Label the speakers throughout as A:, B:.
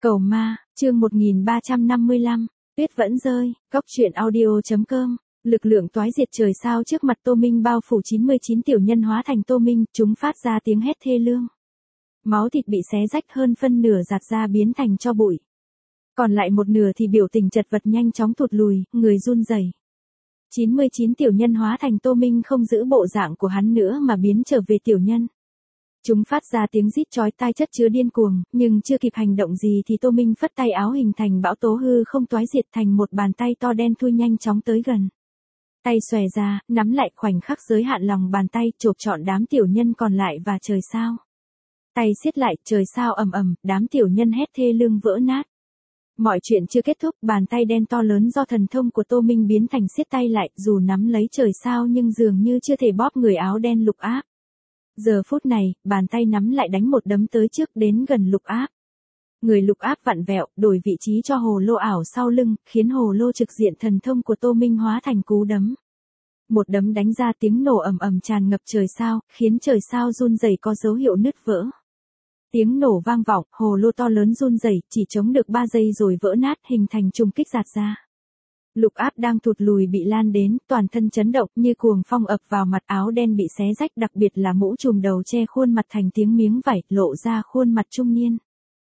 A: Cầu ma, chương 1355, tuyết vẫn rơi, góc truyện audio.com, lực lượng toái diệt trời sao trước mặt Tô Minh bao phủ 99 tiểu nhân hóa thành Tô Minh, chúng phát ra tiếng hét thê lương. Máu thịt bị xé rách hơn phân nửa giạt ra biến thành tro bụi. Còn lại một nửa thì biểu tình chật vật nhanh chóng thụt lùi, người run rẩy. 99 tiểu nhân hóa thành Tô Minh không giữ bộ dạng của hắn nữa mà biến trở về tiểu nhân. Chúng phát ra tiếng rít chói tai chất chứa điên cuồng, nhưng chưa kịp hành động gì thì Tô Minh phất tay áo hình thành bão tố hư không toái diệt thành một bàn tay to đen thui nhanh chóng tới gần. Tay xòe ra, nắm lại khoảnh khắc giới hạn lòng bàn tay, chộp trọn đám tiểu nhân còn lại và trời sao. Tay siết lại, trời sao ầm ầm, đám tiểu nhân hét thê lương vỡ nát. Mọi chuyện chưa kết thúc, bàn tay đen to lớn do thần thông của Tô Minh biến thành siết tay lại, dù nắm lấy trời sao nhưng dường như chưa thể bóp người áo đen Lục Áp. Giờ phút này, bàn tay nắm lại đánh một đấm tới trước đến gần Lục Áp. Người Lục Áp vặn vẹo, đổi vị trí cho hồ lô ảo sau lưng, khiến hồ lô trực diện thần thông của Tô Minh hóa thành cú đấm. Một đấm đánh ra tiếng nổ ầm ầm tràn ngập trời sao, khiến trời sao run rẩy có dấu hiệu nứt vỡ. Tiếng nổ vang vọng, hồ lô to lớn run rẩy, chỉ chống được 3 giây rồi vỡ nát hình thành trùng kích giạt ra. Lục Áp đang thụt lùi bị lan đến, toàn thân chấn động như cuồng phong ập vào mặt, áo đen bị xé rách, đặc biệt là mũ trùm đầu che khuôn mặt thành tiếng miếng vảy, lộ ra khuôn mặt trung niên.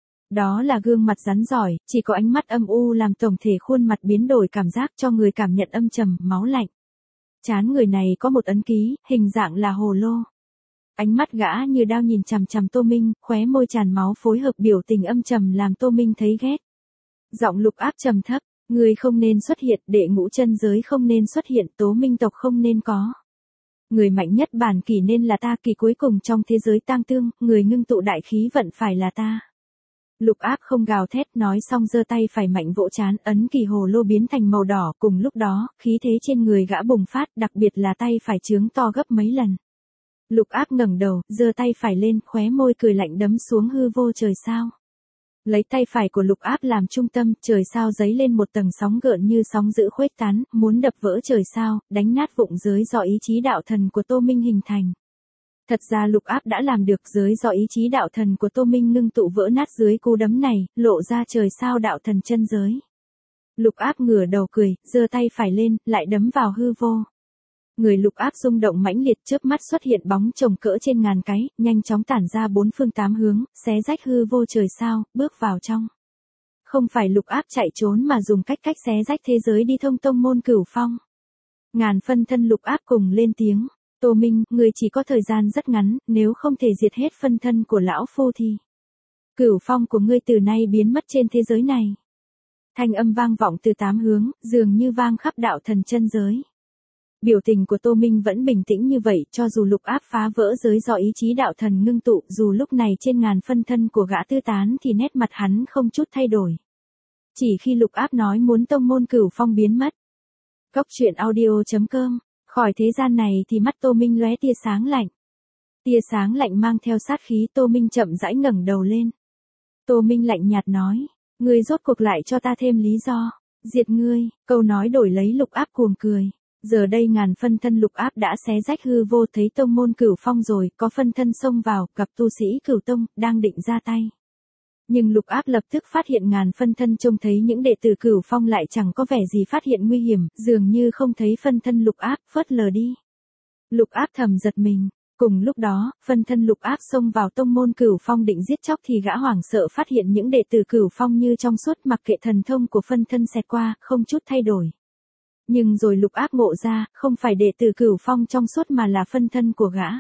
A: Đó là gương mặt rắn rỏi, chỉ có ánh mắt âm u làm tổng thể khuôn mặt biến đổi cảm giác cho người cảm nhận âm trầm, máu lạnh. Trán người này có một ấn ký, hình dạng là hồ lô. Ánh mắt gã như đao nhìn chằm chằm Tô Minh, khóe môi tràn máu phối hợp biểu tình âm trầm làm Tô Minh thấy ghét. Giọng Lục Áp trầm thấp, người không nên xuất hiện, đệ ngũ chân giới không nên xuất hiện, Tố Minh tộc không nên có. Người mạnh nhất bản kỷ nên là ta, kỳ cuối cùng trong thế giới tang tương, người ngưng tụ đại khí vận phải là ta. Lục Áp không gào thét, nói xong giơ tay phải mạnh vỗ trán, ấn kỳ hồ lô biến thành màu đỏ, cùng lúc đó, khí thế trên người gã bùng phát, đặc biệt là tay phải trướng to gấp mấy lần. Lục Áp ngẩng đầu, giơ tay phải lên, khóe môi cười lạnh đấm xuống hư vô trời sao. Lấy tay phải của Lục Áp làm trung tâm, trời sao giấy lên một tầng sóng gợn như sóng dữ khuếch tán, muốn đập vỡ trời sao, đánh nát vụng giới do ý chí đạo thần của Tô Minh hình thành. Thật ra Lục Áp đã làm được, giới do ý chí đạo thần của Tô Minh ngưng tụ vỡ nát dưới cú đấm này, lộ ra trời sao đạo thần chân giới. Lục Áp ngửa đầu cười, giơ tay phải lên, lại đấm vào hư vô. Người Lục Áp rung động mãnh liệt, chớp mắt xuất hiện bóng chồng cỡ trên ngàn cái, nhanh chóng tản ra bốn phương tám hướng, xé rách hư vô trời sao, bước vào trong. Không phải Lục Áp chạy trốn mà dùng cách xé rách thế giới đi thông tông môn Cửu Phong. Ngàn phân thân Lục Áp cùng lên tiếng, Tô Minh, người chỉ có thời gian rất ngắn, nếu không thể diệt hết phân thân của lão phu thì Cửu Phong của ngươi từ nay biến mất trên thế giới này. Thanh âm vang vọng từ 8 hướng, dường như vang khắp đạo thần chân giới. Biểu tình của Tô Minh vẫn bình tĩnh như vậy, cho dù Lục Áp phá vỡ giới do ý chí đạo thần ngưng tụ, dù lúc này trên ngàn phân thân của gã tư tán thì nét mặt hắn không chút thay đổi. Chỉ khi Lục Áp nói muốn tông môn Cửu Phong biến mất. Góc truyện audio.com, khỏi thế gian này thì mắt Tô Minh lóe tia sáng lạnh. Tia sáng lạnh mang theo sát khí, Tô Minh chậm rãi ngẩng đầu lên. Tô Minh lạnh nhạt nói, ngươi rốt cuộc lại cho ta thêm lý do, diệt ngươi, câu nói đổi lấy Lục Áp cuồng cười. Giờ đây ngàn phân thân Lục Áp đã xé rách hư vô, thấy tông môn Cửu Phong rồi, có phân thân xông vào, gặp tu sĩ Cửu Tông, đang định ra tay. Nhưng Lục Áp lập tức phát hiện ngàn phân thân trông thấy những đệ tử Cửu Phong lại chẳng có vẻ gì phát hiện nguy hiểm, dường như không thấy phân thân Lục Áp, phớt lờ đi. Lục Áp thầm giật mình. Cùng lúc đó, phân thân Lục Áp xông vào tông môn Cửu Phong định giết chóc thì gã hoảng sợ phát hiện những đệ tử Cửu Phong như trong suốt, mặc kệ thần thông của phân thân xẹt qua, không chút thay đổi. Nhưng rồi Lục Áp ngộ ra, không phải đệ tử Cửu Phong trong suốt mà là phân thân của gã.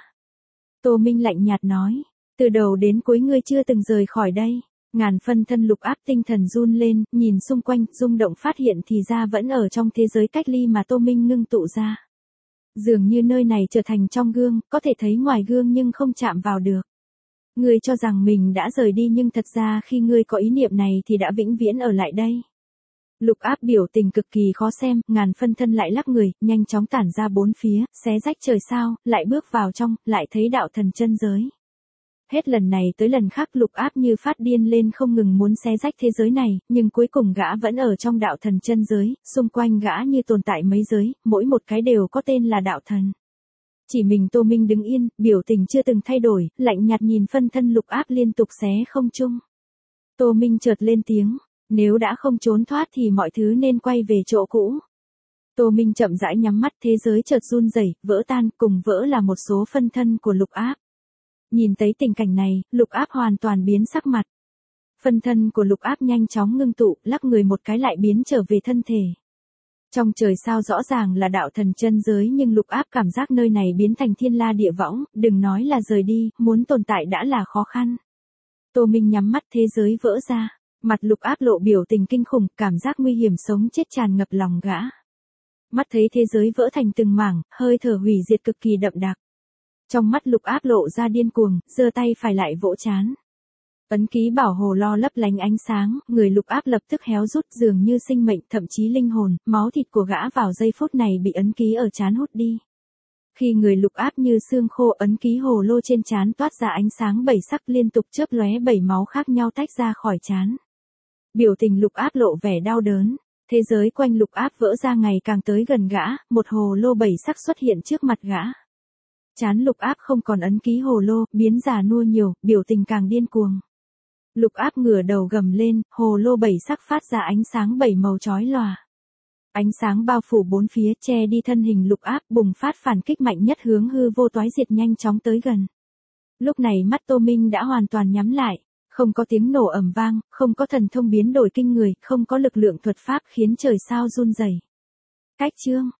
A: Tô Minh lạnh nhạt nói, từ đầu đến cuối ngươi chưa từng rời khỏi đây. Ngàn phân thân Lục Áp tinh thần run lên, nhìn xung quanh, rung động phát hiện thì ra vẫn ở trong thế giới cách ly mà Tô Minh ngưng tụ ra. Dường như nơi này trở thành trong gương, có thể thấy ngoài gương nhưng không chạm vào được. Ngươi cho rằng mình đã rời đi nhưng thật ra khi ngươi có ý niệm này thì đã vĩnh viễn ở lại đây. Lục Áp biểu tình cực kỳ khó xem, ngàn phân thân lại lắc người, nhanh chóng tản ra bốn phía, xé rách trời sao, lại bước vào trong, lại thấy đạo thần chân giới. Hết lần này tới lần khác Lục Áp như phát điên lên không ngừng muốn xé rách thế giới này, nhưng cuối cùng gã vẫn ở trong đạo thần chân giới, xung quanh gã như tồn tại mấy giới, mỗi một cái đều có tên là đạo thần. Chỉ mình Tô Minh đứng yên, biểu tình chưa từng thay đổi, lạnh nhạt nhìn phân thân Lục Áp liên tục xé không trung. Tô Minh chợt lên tiếng, nếu đã không trốn thoát thì mọi thứ nên quay về chỗ cũ. Tô Minh chậm rãi nhắm mắt, thế giới chợt run rẩy, vỡ tan, cùng vỡ là một số phân thân của Lục Áp. Nhìn thấy tình cảnh này, Lục Áp hoàn toàn biến sắc mặt. Phân thân của Lục Áp nhanh chóng ngưng tụ, lắc người một cái lại biến trở về thân thể. Trong trời sao rõ ràng là đạo thần chân giới nhưng Lục Áp cảm giác nơi này biến thành thiên la địa võng, đừng nói là rời đi, muốn tồn tại đã là khó khăn. Tô Minh nhắm mắt, thế giới vỡ ra, mặt Lục Áp lộ biểu tình kinh khủng, cảm giác nguy hiểm sống chết tràn ngập lòng gã. Mắt thấy thế giới vỡ thành từng mảng, hơi thở hủy diệt cực kỳ đậm đặc. Trong mắt Lục Áp lộ ra điên cuồng, giơ tay phải lại vỗ trán. Ấn ký bảo hồ lo lấp lánh ánh sáng, người Lục Áp lập tức héo rút, dường như sinh mệnh, thậm chí linh hồn, máu thịt của gã vào giây phút này bị ấn ký ở trán hút đi. Khi người Lục Áp như xương khô, ấn ký hồ lô trên trán toát ra ánh sáng bảy sắc liên tục chớp lóe, bảy máu khác nhau tách ra khỏi trán. Biểu tình Lục Áp lộ vẻ đau đớn. Thế giới quanh Lục Áp vỡ ra ngày càng tới gần gã, một hồ lô bảy sắc xuất hiện trước mặt gã. Trán Lục Áp không còn ấn ký hồ lô, biến già nua nhiều, biểu tình càng điên cuồng. Lục Áp ngửa đầu gầm lên, hồ lô bảy sắc phát ra ánh sáng bảy màu chói lòa. Ánh sáng bao phủ bốn phía, che đi thân hình Lục Áp, bùng phát phản kích mạnh nhất hướng hư vô toái diệt nhanh chóng tới gần. Lúc này mắt Tô Minh đã hoàn toàn nhắm lại, không có tiếng nổ ầm vang, không có thần thông biến đổi kinh người, không có lực lượng thuật pháp khiến trời sao run rẩy. Cách chương